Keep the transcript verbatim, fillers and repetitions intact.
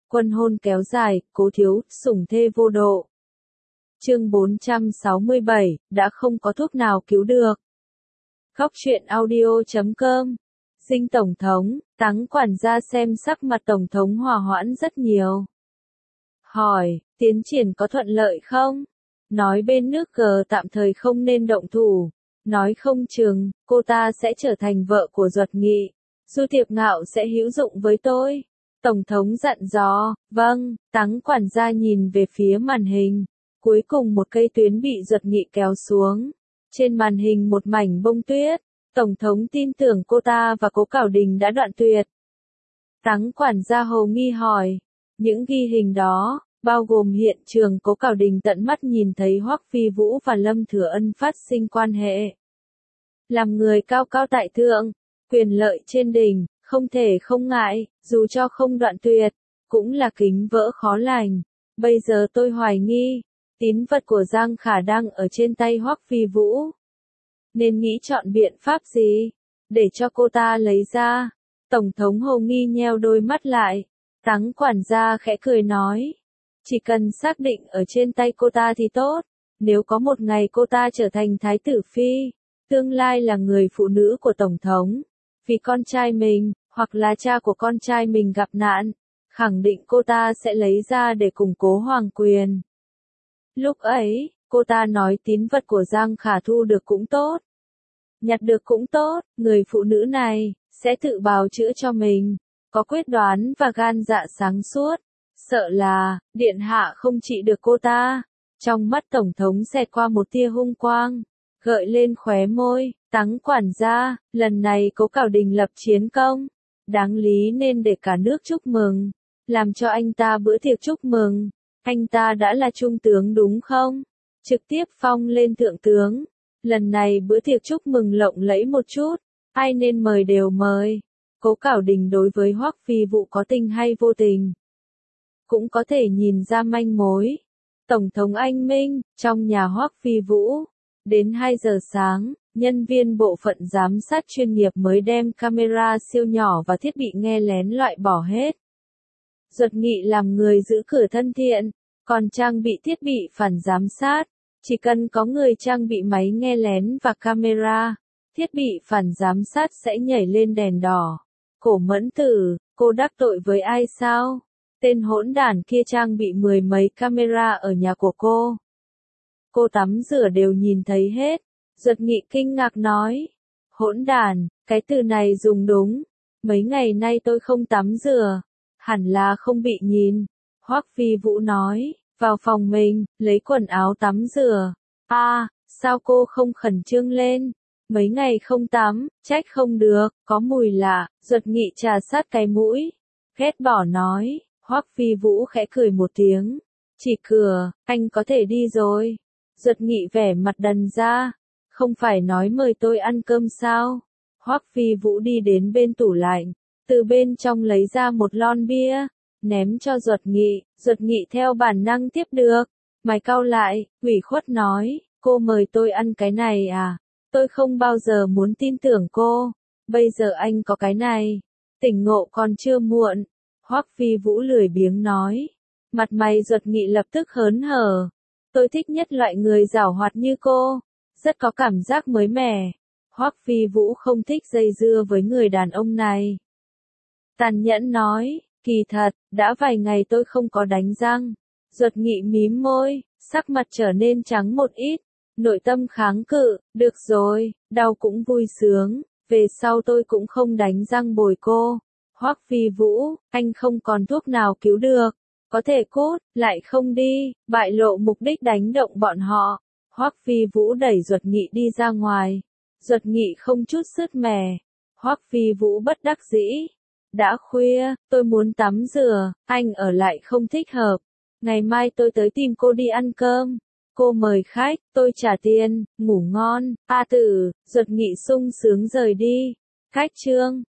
Quân hôn kéo dài, Cố Thiếu, sủng thê vô độ. Chương bốn trăm sáu mươi bảy, đã không có thuốc nào cứu được. Khóc chuyện audio chấm com. Dinh Tổng thống, Tắng quản gia xem sắc mặt Tổng thống hòa hoãn rất nhiều. Hỏi, tiến triển có thuận lợi không? Nói bên nước cờ tạm thời không nên động thủ. Nói không chừng, cô ta sẽ trở thành vợ của Duật Nghị. Du Tiệp Ngạo sẽ hữu dụng với tôi. Tổng thống dặn dò, vâng, Tắng quản gia nhìn về phía màn hình. Cuối cùng một cây tuyến bị Duật Nghị kéo xuống. Trên màn hình một mảnh bông tuyết. Tổng thống tin tưởng cô ta và Cố Cảo Đình đã đoạn tuyệt. Tắng quản gia hồ nghi hỏi. Những ghi hình đó, bao gồm hiện trường Cố Cảo Đình tận mắt nhìn thấy Hoắc Phi Vũ và Lâm Thừa Ân phát sinh quan hệ. Làm người cao cao tại thượng, quyền lợi trên đỉnh, không thể không ngại, dù cho không đoạn tuyệt, cũng là kính vỡ khó lành. Bây giờ tôi hoài nghi, tín vật của Giang Khả đang ở trên tay Hoắc Phi Vũ. Nên nghĩ chọn biện pháp gì, để cho cô ta lấy ra. Tổng thống hồ nghi nheo đôi mắt lại. Tắng quản gia khẽ cười nói. Chỉ cần xác định ở trên tay cô ta thì tốt. Nếu có một ngày cô ta trở thành thái tử phi, tương lai là người phụ nữ của Tổng thống, vì con trai mình, hoặc là cha của con trai mình gặp nạn, khẳng định cô ta sẽ lấy ra để củng cố hoàng quyền. Lúc ấy, cô ta nói tín vật của Giang Khả thu được cũng tốt, nhặt được cũng tốt, người phụ nữ này sẽ tự bào chữa cho mình, có quyết đoán và gan dạ sáng suốt. Sợ là, điện hạ không trị được cô ta. Trong mắt Tổng thống xẹt qua một tia hung quang, gợi lên khóe môi. Tắng quản gia, lần này Cố Cảo Đình lập chiến công, đáng lý nên để cả nước chúc mừng, làm cho anh ta bữa tiệc chúc mừng. Anh ta đã là trung tướng đúng không? Trực tiếp phong lên thượng tướng. Lần này bữa tiệc chúc mừng lộng lẫy một chút, ai nên mời đều mời. Cố Cảo Đình đối với Hoắc Phi Vũ có tình hay vô tình, cũng có thể nhìn ra manh mối. Tổng thống anh minh, trong nhà Hoắc Phi Vũ, đến hai giờ sáng, nhân viên bộ phận giám sát chuyên nghiệp mới đem camera siêu nhỏ và thiết bị nghe lén loại bỏ hết. Duật Nghị làm người giữ cửa thân thiện, còn trang bị thiết bị phản giám sát. Chỉ cần có người trang bị máy nghe lén và camera, thiết bị phản giám sát sẽ nhảy lên đèn đỏ. Cổ Mẫn Tử, cô đắc tội với ai sao? Tên hỗn đản kia trang bị mười mấy camera ở nhà của cô. Cô tắm rửa đều nhìn thấy hết. Duật Nghị kinh ngạc nói. Hỗn đản, cái từ này dùng đúng. Mấy ngày nay tôi không tắm rửa, hẳn là không bị nhìn. Hoắc Phi Vũ nói, vào phòng mình, lấy quần áo tắm rửa. A, à, sao cô không khẩn trương lên? Mấy ngày không tắm, trách không được, có mùi lạ. Duật Nghị trà sát cái mũi, ghét bỏ nói. Hoắc Phi Vũ khẽ cười một tiếng, chỉ cửa, anh có thể đi rồi. Duật Nghị vẻ mặt đần ra, không phải nói mời tôi ăn cơm sao? Hoắc Phi Vũ đi đến bên tủ lạnh, từ bên trong lấy ra một lon bia, ném cho Duật Nghị. Duật Nghị theo bản năng tiếp được, mày cau lại, ủy khuất nói, cô mời tôi ăn cái này à? Tôi không bao giờ muốn tin tưởng cô, bây giờ anh có cái này, tỉnh ngộ còn chưa muộn. Hoắc Phi Vũ lười biếng nói, mặt mày Duật Nghị lập tức hớn hở. Tôi thích nhất loại người giảo hoạt như cô, rất có cảm giác mới mẻ. Hoắc Phi Vũ không thích dây dưa với người đàn ông này. Tàn nhẫn nói, kỳ thật, đã vài ngày tôi không có đánh răng. Duật Nghị mím môi, sắc mặt trở nên trắng một ít, nội tâm kháng cự, được rồi, đau cũng vui sướng, về sau tôi cũng không đánh răng bồi cô. Hoắc Phi Vũ, anh không còn thuốc nào cứu được, có thể cút, lại không đi, bại lộ mục đích đánh động bọn họ. Hoắc Phi Vũ đẩy Duật Nghị đi ra ngoài. Duật Nghị không chút sứt mẻ. Hoắc Phi Vũ bất đắc dĩ. Đã khuya, tôi muốn tắm rửa, anh ở lại không thích hợp. Ngày mai tôi tới tìm cô đi ăn cơm. Cô mời khách, tôi trả tiền, ngủ ngon. A Tử, Duật Nghị sung sướng rời đi. Khách trương.